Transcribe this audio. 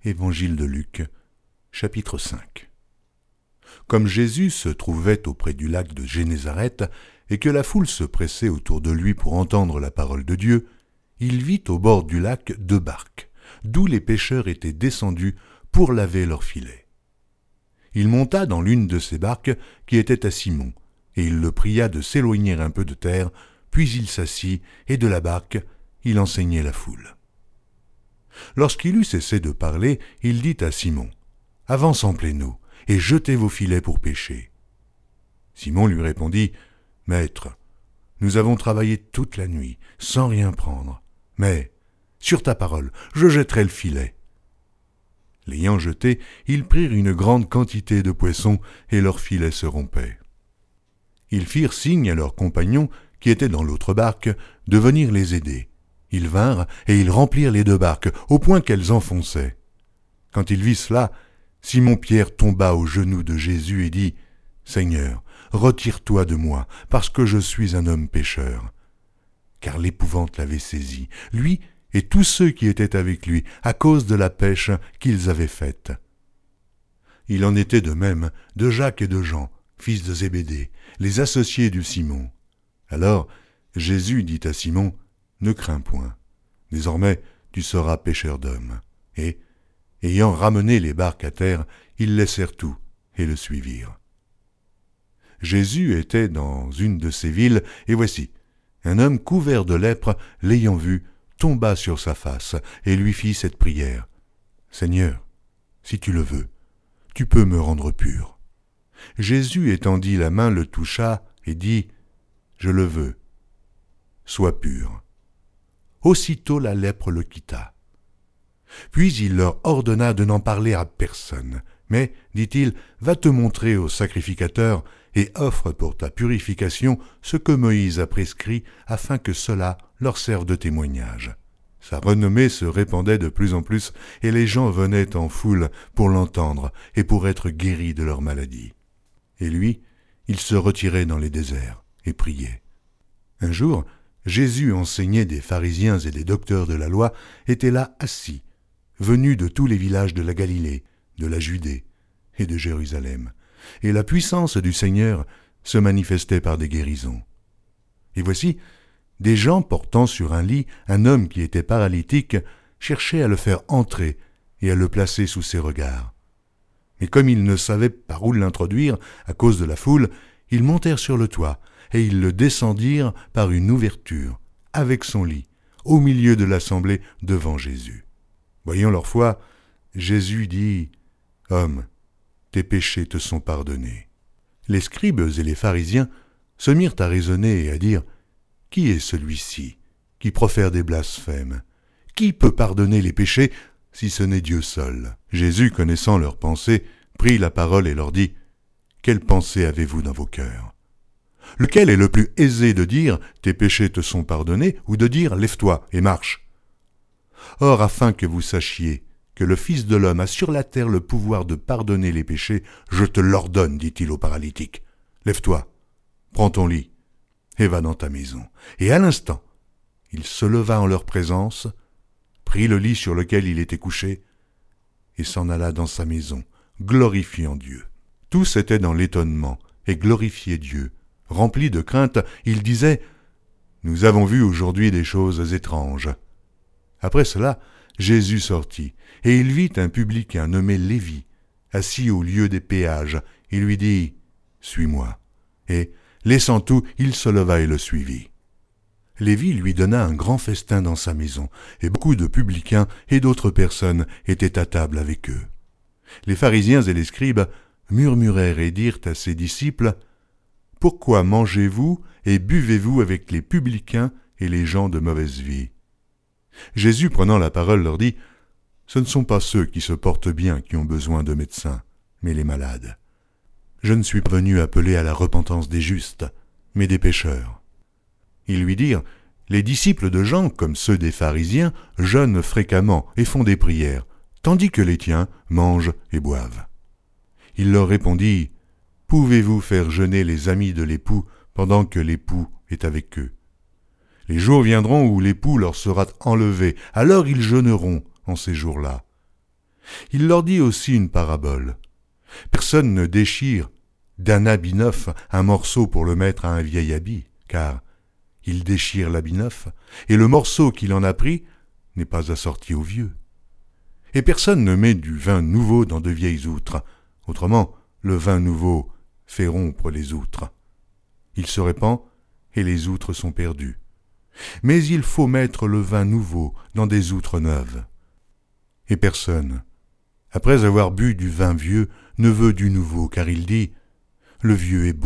Évangile de Luc, chapitre 5. Comme Jésus se trouvait auprès du lac de Génézareth et que la foule se pressait autour de lui pour entendre la parole de Dieu, il vit au bord du lac 2 barques, d'où les pêcheurs étaient descendus pour laver leurs filets. Il monta dans l'une de ces barques qui était à Simon, et il le pria de s'éloigner un peu de terre, puis il s'assit, et de la barque, il enseignait la foule. Lorsqu'il eut cessé de parler, il dit à Simon, « Avance en pleine eau, et jetez vos filets pour pêcher. » Simon lui répondit, « Maître, nous avons travaillé toute la nuit, sans rien prendre, mais, sur ta parole, je jetterai le filet. » L'ayant jeté, ils prirent une grande quantité de poissons, et leur filet se rompait. Ils firent signe à leurs compagnons, qui étaient dans l'autre barque, de venir les aider. Ils vinrent, et ils remplirent les 2 barques, au point qu'elles enfonçaient. Quand il vit cela, Simon-Pierre tomba aux genoux de Jésus et dit, « Seigneur, retire-toi de moi, parce que je suis un homme pécheur. » Car l'épouvante l'avait saisi, lui et tous ceux qui étaient avec lui, à cause de la pêche qu'ils avaient faite. Il en était de même de Jacques et de Jean, fils de Zébédée, les associés du Simon. Alors Jésus dit à Simon, « Ne crains point, désormais tu seras pêcheur d'hommes. » Et, ayant ramené les barques à terre, ils laissèrent tout et le suivirent. Jésus était dans une de ces villes, et voici, un homme couvert de lèpre, l'ayant vu, tomba sur sa face et lui fit cette prière. « Seigneur, si tu le veux, tu peux me rendre pur. » Jésus étendit la main, le toucha et dit, « Je le veux, sois pur. » Aussitôt la lèpre le quitta. Puis il leur ordonna de n'en parler à personne. Mais, dit-il, va te montrer au sacrificateur et offre pour ta purification ce que Moïse a prescrit afin que cela leur serve de témoignage. Sa renommée se répandait de plus en plus et les gens venaient en foule pour l'entendre et pour être guéris de leur maladie. Et lui, il se retirait dans les déserts et priait. Un jour, Jésus, enseigné des pharisiens et des docteurs de la loi, était là assis, venu de tous les villages de la Galilée, de la Judée et de Jérusalem, et la puissance du Seigneur se manifestait par des guérisons. Et voici, des gens portant sur un lit un homme qui était paralytique cherchaient à le faire entrer et à le placer sous ses regards. Mais comme ils ne savaient par où l'introduire à cause de la foule, ils montèrent sur le toit, et ils le descendirent par une ouverture, avec son lit, au milieu de l'assemblée devant Jésus. Voyant leur foi, Jésus dit, « Homme, tes péchés te sont pardonnés. » Les scribes et les pharisiens se mirent à raisonner et à dire, « Qui est celui-ci qui profère des blasphèmes? Qui peut pardonner les péchés si ce n'est Dieu seul ?» Jésus, connaissant leurs pensées, prit la parole et leur dit, « Quelles pensées avez-vous dans vos cœurs? Lequel est le plus aisé de dire « Tes péchés te sont pardonnés » ou de dire « Lève-toi et marche » Or, afin que vous sachiez que le Fils de l'homme a sur la terre le pouvoir de pardonner les péchés, je te l'ordonne, dit-il au paralytique. Lève-toi, prends ton lit et va dans ta maison. Et à l'instant, il se leva en leur présence, prit le lit sur lequel il était couché et s'en alla dans sa maison, glorifiant Dieu. Tous étaient dans l'étonnement et glorifiaient Dieu. Remplis de crainte, ils disaient « Nous avons vu aujourd'hui des choses étranges. » Après cela, Jésus sortit, et il vit un publicain nommé Lévi, assis au lieu des péages, et lui dit « Suis-moi. » Et, laissant tout, il se leva et le suivit. Lévi lui donna un grand festin dans sa maison, et beaucoup de publicains et d'autres personnes étaient à table avec eux. Les pharisiens et les scribes murmurèrent et dirent à ses disciples « Pourquoi mangez-vous et buvez-vous avec les publicains et les gens de mauvaise vie ?» Jésus, prenant la parole, leur dit « Ce ne sont pas ceux qui se portent bien qui ont besoin de médecins, mais les malades. Je ne suis pas venu appeler à la repentance des justes, mais des pécheurs. » Ils lui dirent « Les disciples de Jean, comme ceux des pharisiens, jeûnent fréquemment et font des prières, tandis que les tiens mangent et boivent. » Il leur répondit « Pouvez-vous faire jeûner les amis de l'époux pendant que l'époux est avec eux? Les jours viendront où l'époux leur sera enlevé, alors ils jeûneront en ces jours-là. Il leur dit aussi une parabole. Personne ne déchire d'un habit neuf un morceau pour le mettre à un vieil habit, car il déchire l'habit neuf, et le morceau qu'il en a pris n'est pas assorti au vieux. Et personne ne met du vin nouveau dans de vieilles outres, autrement le vin nouveau fait rompre les outres. Il se répand, et les outres sont perdues. Mais il faut mettre le vin nouveau dans des outres neuves. Et personne, après avoir bu du vin vieux, ne veut du nouveau, car il dit « Le vieux est bon ».